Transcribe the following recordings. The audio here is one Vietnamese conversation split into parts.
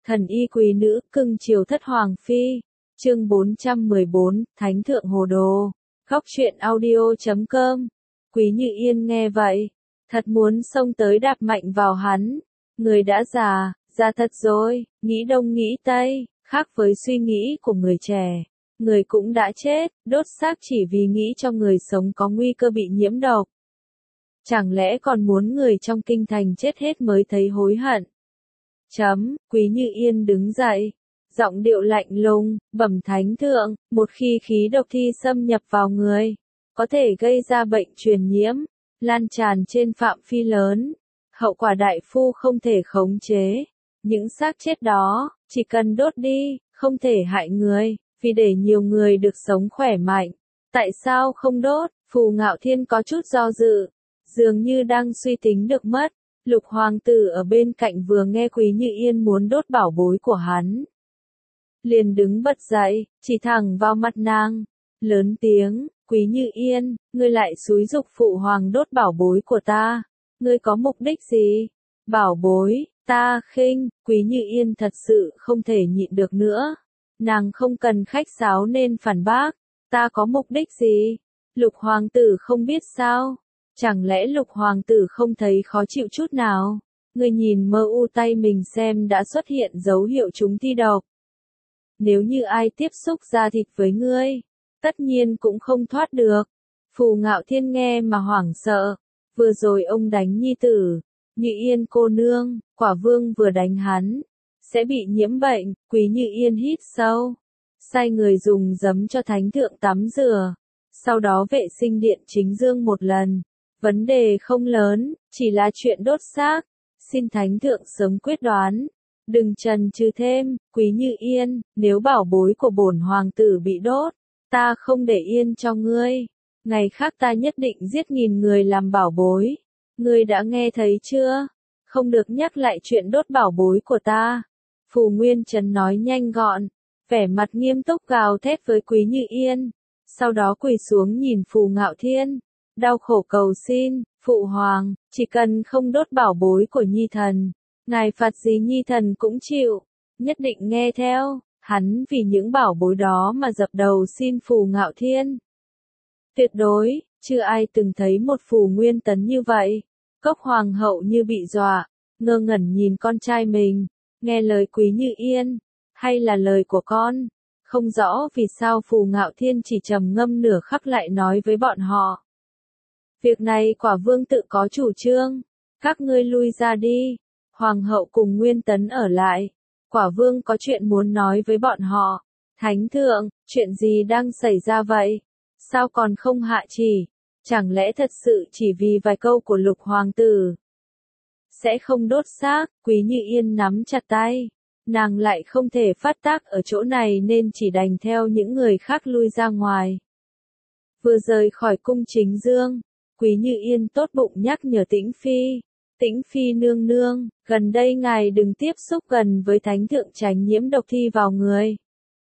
Thần y quý nữ, cưng chiều thất hoàng phi. Chương 414, Thánh thượng hồ đồ. Góc truyện audio.com. Quý Như Yên nghe vậy, thật muốn xông tới đạp mạnh vào hắn. Người đã già, già thật rồi, nghĩ đông nghĩ tây, khác với suy nghĩ của người trẻ. Người cũng đã chết, đốt xác chỉ vì nghĩ cho người sống có nguy cơ bị nhiễm độc. Chẳng lẽ còn muốn người trong kinh thành chết hết mới thấy hối hận? Quý Như Yên đứng dậy, giọng điệu lạnh lùng, bẩm thánh thượng, một khi khí độc thi xâm nhập vào người, có thể gây ra bệnh truyền nhiễm, lan tràn trên phạm vi lớn, hậu quả đại phu không thể khống chế. Những xác chết đó, chỉ cần đốt đi, không thể hại người, vì để nhiều người được sống khỏe mạnh. Tại sao không đốt? Phù Ngạo Thiên có chút do dự, dường như đang suy tính được mất. Lục hoàng tử ở bên cạnh vừa nghe Quý Như Yên muốn đốt bảo bối của hắn, liền đứng bật dậy, chỉ thẳng vào mặt nàng, lớn tiếng, Quý Như Yên, ngươi lại xúi giục phụ hoàng đốt bảo bối của ta, ngươi có mục đích gì? Bảo bối, ta khinh. Quý Như Yên thật sự không thể nhịn được nữa, nàng không cần khách sáo nên phản bác, ta có mục đích gì? Lục hoàng tử không biết sao? Chẳng lẽ lục hoàng tử không thấy khó chịu chút nào? Ngươi nhìn mơ u tay mình xem đã xuất hiện dấu hiệu trúng thi độc. Nếu như ai tiếp xúc da thịt với ngươi, tất nhiên cũng không thoát được. Phù Ngạo Thiên nghe mà hoảng sợ. Vừa rồi ông đánh nhi tử, Như Yên cô nương, quả vương vừa đánh hắn, sẽ bị nhiễm bệnh. Quý Như Yên hít sâu, sai người dùng giấm cho thánh thượng tắm rửa, sau đó vệ sinh điện chính dương một lần. Vấn đề không lớn, chỉ là chuyện đốt xác, xin thánh thượng sớm quyết đoán, đừng chần chừ thêm. Quý Như Yên, nếu bảo bối của bổn hoàng tử bị đốt, ta không để yên cho ngươi, ngày khác ta nhất định giết 1000 người làm bảo bối. Ngươi đã nghe thấy chưa? Không được nhắc lại chuyện đốt bảo bối của ta. Phù Nguyên Trấn nói nhanh gọn, vẻ mặt nghiêm túc gào thét với Quý Như Yên, sau đó quỳ xuống nhìn Phù Ngạo Thiên, đau khổ cầu xin, phụ hoàng, chỉ cần không đốt bảo bối của nhi thần, ngài phạt gì nhi thần cũng chịu, nhất định nghe theo. Hắn vì những bảo bối đó mà dập đầu xin Phù Ngạo Thiên. Tuyệt đối, chưa ai từng thấy một Phù Nguyên Tấn như vậy. Cốc hoàng hậu như bị dọa, ngơ ngẩn nhìn con trai mình, nghe lời Quý Như Yên, hay là lời của con, không rõ vì sao Phù Ngạo Thiên chỉ trầm ngâm nửa khắc lại nói với bọn họ. Việc này quả vương tự có chủ trương, các ngươi lui ra đi, hoàng hậu cùng Nguyên Tấn ở lại, quả vương có chuyện muốn nói với bọn họ. Thánh thượng, chuyện gì đang xảy ra vậy? Sao còn không hạ chỉ? Chẳng lẽ thật sự chỉ vì vài câu của lục hoàng tử sẽ không đốt xác? Quý Như Yên nắm chặt tay, nàng lại không thể phát tác ở chỗ này nên chỉ đành theo những người khác lui ra ngoài. Vừa rời khỏi cung chính dương, Quý Như Yên tốt bụng nhắc nhở Tĩnh Phi. Tĩnh Phi nương nương, gần đây ngài đừng tiếp xúc gần với thánh thượng tránh nhiễm độc thi vào người.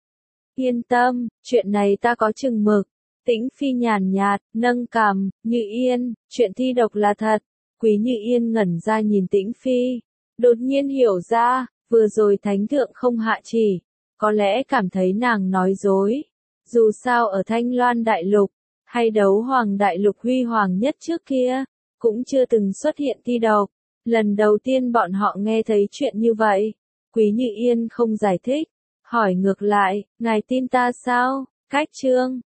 Yên tâm, chuyện này ta có chừng mực. Tĩnh Phi nhàn nhạt, nâng cằm, Như Yên, chuyện thi độc là thật. Quý Như Yên ngẩn ra nhìn Tĩnh Phi, đột nhiên hiểu ra, vừa rồi thánh thượng không hạ chỉ, có lẽ cảm thấy nàng nói dối. Dù sao ở Thanh Loan Đại Lục, hay Đấu Hoàng Đại Lục huy hoàng nhất trước kia, cũng chưa từng xuất hiện thi độc. Lần đầu tiên bọn họ nghe thấy chuyện như vậy. Quý Như Yên không giải thích, hỏi ngược lại, ngài tin ta sao? Cách chương